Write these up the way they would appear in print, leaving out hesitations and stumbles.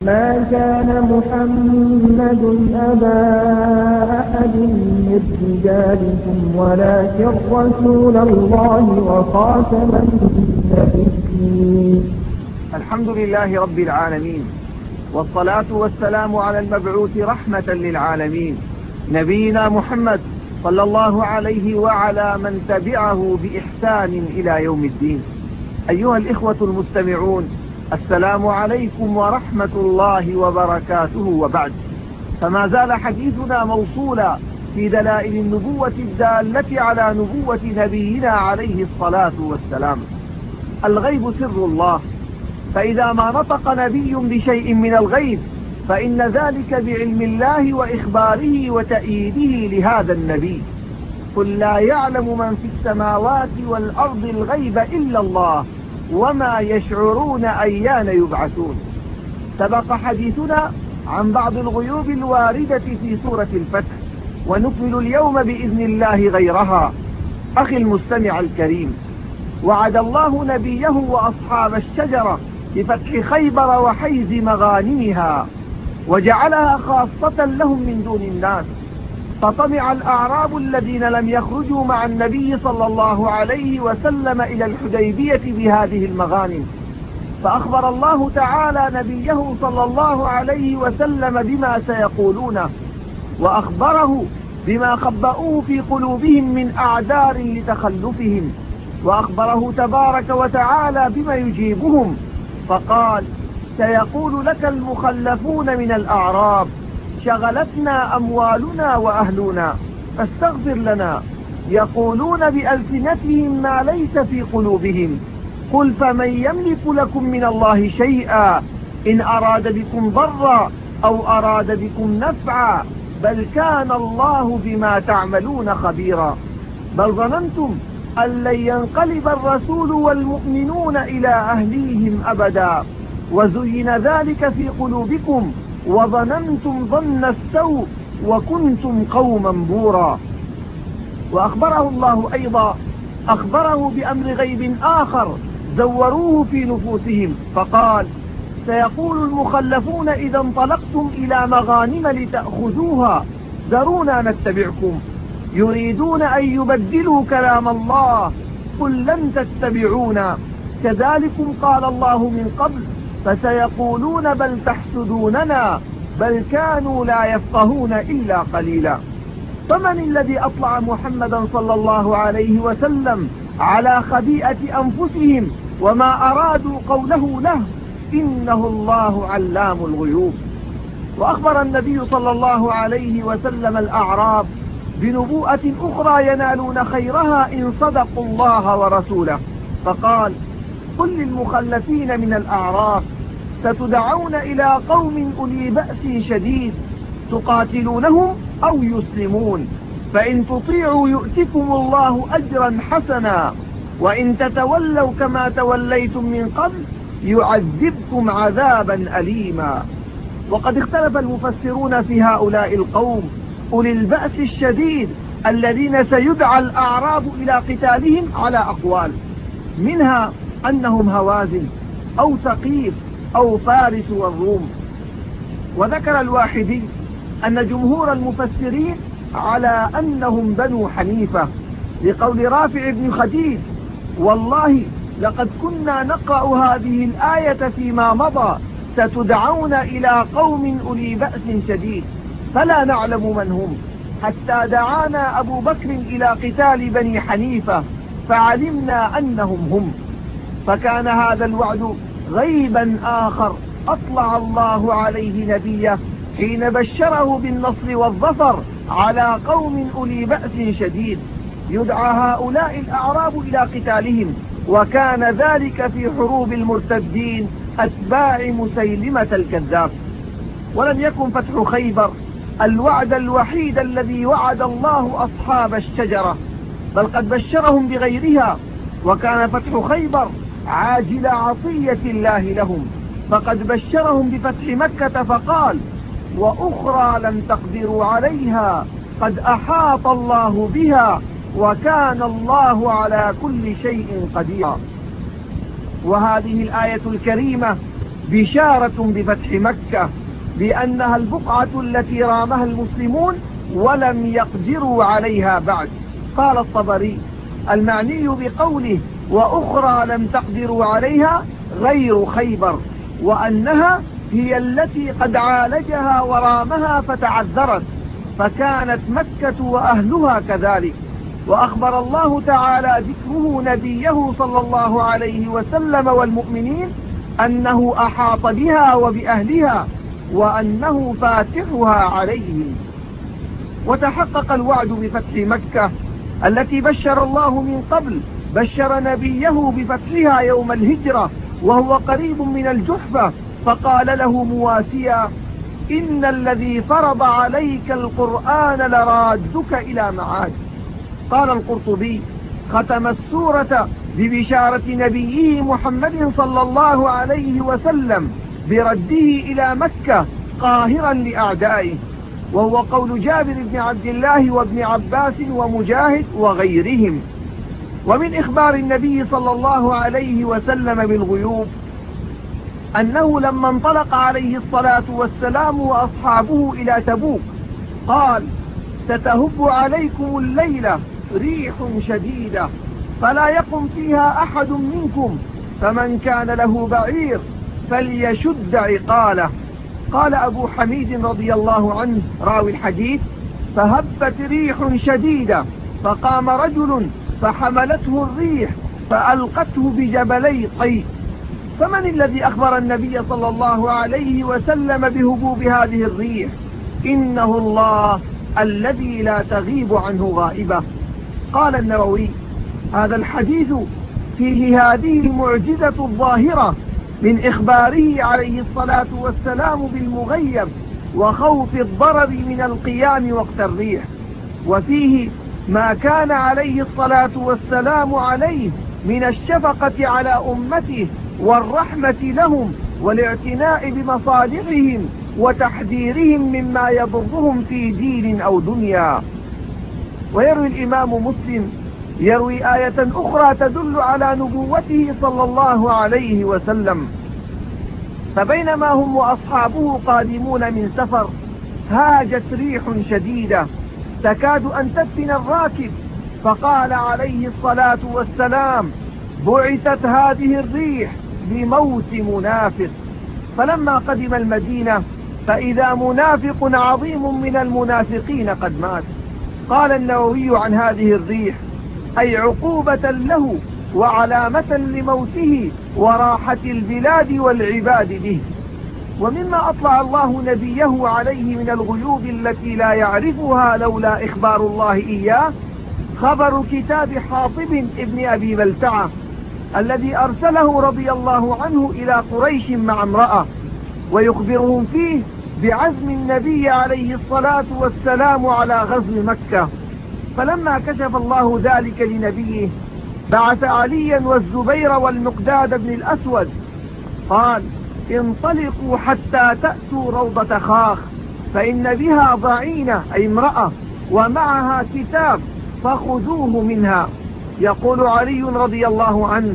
ما كان محمد أبا أحد من رجالكم ولكن رسول الله وخاتم النبيين. الحمد لله رب العالمين، والصلاة والسلام على المبعوث رحمة للعالمين نبينا محمد صلى الله عليه وعلى من تبعه بإحسان إلى يوم الدين. أيها الإخوة المستمعون، السلام عليكم ورحمة الله وبركاته. وبعد، فما زال حديثنا موصولا في دلائل النبوة الدالة على نبوة نبينا عليه الصلاة والسلام. الغيب سر الله، فإذا ما نطق نبي بشيء من الغيب فإن ذلك بعلم الله وإخباره وتأييده لهذا النبي. قل لا يعلم من في السماوات والأرض الغيب إلا الله وما يشعرون أيان يبعثون. سبق حديثنا عن بعض الغيوب الواردة في سورة الفتح، ونكمل اليوم بإذن الله غيرها. أخي المستمع الكريم، وعد الله نبيه وأصحاب الشجرة بفتح خيبر وحيز مغانمها، وجعلها خاصة لهم من دون الناس. فطمع الأعراب الذين لم يخرجوا مع النبي صلى الله عليه وسلم إلى الحديبية بهذه المغانم، فأخبر الله تعالى نبيه صلى الله عليه وسلم بما سيقولونه، وأخبره بما خبأوه في قلوبهم من أعذار لتخلفهم، وأخبره تبارك وتعالى بما يجيبهم، فقال: سيقول لك المخلفون من الأعراب شغلتنا أموالنا وأهلنا فاستغفر لنا، يقولون بألسنتهم ما ليس في قلوبهم، قل فمن يملك لكم من الله شيئا إن أراد بكم ضرا أو أراد بكم نفعا بل كان الله بما تعملون خبيرا. بل ظننتم أن لن ينقلب الرسول والمؤمنون إلى أهليهم أبدا وزين ذلك في قلوبكم وظننتم ظن السوء وكنتم قوما بورا. وأخبره الله أيضا، أخبره بأمر غيب آخر زوروه في نفوسهم، فقال: سيقول المخلفون إذا انطلقتم إلى مغانم لتأخذوها ذرونا نتبعكم، يريدون أن يبدلوا كلام الله، قل لن تتبعونا كذلكم قال الله من قبل فسيقولون بل تحسدوننا بل كانوا لا يفقهون إلا قليلا. فمن الذي أطلع محمدا صلى الله عليه وسلم على خبيئة أنفسهم وما أرادوا قوله له؟ إنه الله علام الغيوب. وأخبر النبي صلى الله عليه وسلم الأعراب بنبوءة أخرى ينالون خيرها إن صدقوا الله ورسوله، فقال: قل للمخلفين من الأعراب ستدعون إلى قوم أولي بأس شديد تقاتلونهم أو يسلمون، فإن تطيعوا يؤتكم الله أجرا حسنا، وإن تتولوا كما توليتم من قبل يعذبكم عذابا أليما. وقد اختلف المفسرون في هؤلاء القوم أولي البأس الشديد الذين سيدعى الأعراب إلى قتالهم على أقوال، منها أنهم هوازن أو ثقيف أو فارس والروم. وذكر الواحدي أن جمهور المفسرين على أنهم بنو حنيفة، لقول رافع بن خديج: والله لقد كنا نقرأ هذه الآية فيما مضى ستدعون إلى قوم أولي بأس شديد فلا نعلم من هم، حتى دعانا أبو بكر إلى قتال بني حنيفة فعلمنا أنهم هم. فكان هذا الوعد غيبا آخر أطلع الله عليه نبيه حين بشره بالنصر والظفر على قوم أولي بأس شديد يدعى هؤلاء الأعراب إلى قتالهم، وكان ذلك في حروب المرتدين أتباع مسيلمة الكذاب. ولم يكن فتح خيبر الوعد الوحيد الذي وعد الله أصحاب الشجرة، بل قد بشرهم بغيرها، وكان فتح خيبر عاجل عطية الله لهم، فقد بشرهم بفتح مكة فقال: وأخرى لم تقدروا عليها قد أحاط الله بها وكان الله على كل شيء قدير. وهذه الآية الكريمة بشارة بفتح مكة بأنها البقعة التي رامها المسلمون ولم يقدروا عليها بعد. قال الطبري: المعني بقوله وأخرى لم تقدروا عليها غير خيبر، وأنها هي التي قد عالجها ورامها فتعذرت، فكانت مكة وأهلها كذلك. وأخبر الله تعالى ذكره نبيه صلى الله عليه وسلم والمؤمنين أنه أحاط بها وبأهلها وأنه فاتحها عليهم. وتحقق الوعد بفتح مكة التي بشر الله من قبل، بشر نبيه بفتحها يوم الهجرة وهو قريب من الجحفة، فقال له مواسيا: إن الذي فرض عليك القرآن لرادك إلى معاد. قال القرطبي: ختم السورة ببشارة نبيه محمد صلى الله عليه وسلم برده إلى مكة قاهرا لأعدائه، وهو قول جابر بن عبد الله وابن عباس ومجاهد وغيرهم. ومن إخبار النبي صلى الله عليه وسلم بالغيوب أنه لما انطلق عليه الصلاة والسلام وأصحابه إلى تبوك قال: ستهب عليكم الليلة ريح شديدة فلا يقم فيها أحد منكم، فمن كان له بعير فليشد عقاله. قال أبو حميد رضي الله عنه راوي الحديث: فهبت ريح شديدة فقام رجل فحملته الريح فألقته بجبلي قيس. فمن الذي أخبر النبي صلى الله عليه وسلم بهبوب هذه الريح؟ إنه الله الذي لا تغيب عنه غائبة. قال النووي: هذا الحديث فيه هذه المعجزة الظاهرة من إخباره عليه الصلاة والسلام بالمغيب وخوف الضرر من القيام وقت الريح، وفيه ما كان عليه الصلاة والسلام عليه من الشفقة على أمته والرحمة لهم والاعتناء بمصالحهم وتحذيرهم مما يضرهم في دين أو دنيا. ويروي الإمام مسلم يروي آية أخرى تدل على نبوته صلى الله عليه وسلم: فبينما هم وأصحابه قادمون من سفر هاجت ريح شديدة تكاد أن تفتن الراكب، فقال عليه الصلاة والسلام: بعثت هذه الريح بموت منافق. فلما قدم المدينة فإذا منافق عظيم من المنافقين قد مات. قال النووي عن هذه الريح: أي عقوبة له وعلامة لموته وراحة البلاد والعباد به. ومما أطلع الله نبيه عليه من الغيوب التي لا يعرفها لولا إخبار الله إياه خبر كتاب حاطب ابن أبي بلتعة الذي أرسله رضي الله عنه إلى قريش مع امرأة، ويخبرهم فيه بعزم النبي عليه الصلاة والسلام على غزو مكة. فلما كشف الله ذلك لنبيه بعث عليا والزبير والمقداد بن الأسود قال: انطلقوا حتى تأتوا روضة خاخ فإن بها ضعينة أي امرأة ومعها كتاب فخذوه منها. يقول علي رضي الله عنه: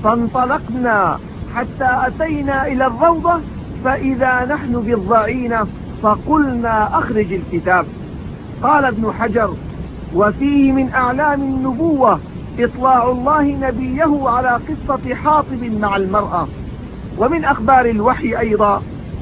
فانطلقنا حتى أتينا إلى الروضة فإذا نحن بالضعينة فقلنا أخرج الكتاب. قال ابن حجر: وفيه من أعلام النبوة إطلاع الله نبيه على قصة حاطب مع المرأة. ومن أخبار الوحي أيضا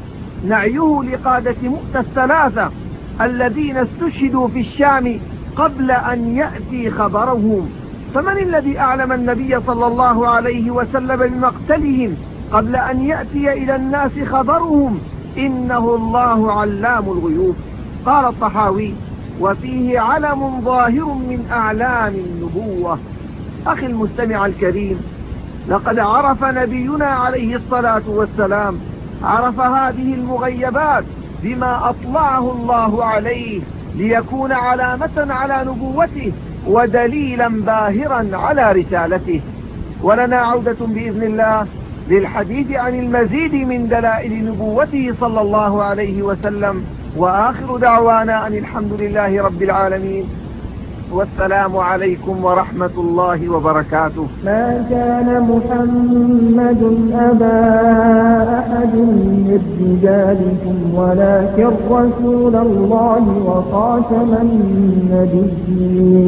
نعيه لقادة مؤتة الثلاثة الذين استشهدوا في الشام قبل أن يأتي خبرهم. فمن الذي أعلم النبي صلى الله عليه وسلم بمقتلهم قبل أن يأتي إلى الناس خبرهم؟ إنه الله علام الغيوب. قال الطحاوي: وفيه علم ظاهر من أعلام النبوة. أخي المستمع الكريم، لقد عرف نبينا عليه الصلاة والسلام عرف هذه المغيبات بما أطلعه الله عليه ليكون علامة على نبوته ودليلا باهرا على رسالته. ولنا عودة بإذن الله للحديث عن المزيد من دلائل نبوته صلى الله عليه وسلم، وآخر دعوانا أن الحمد لله رب العالمين. والسلام عليكم ورحمة الله وبركاته. ما كان محمد أبا أحد من رجالكم ولكن رسول الله وخاتم النبيين.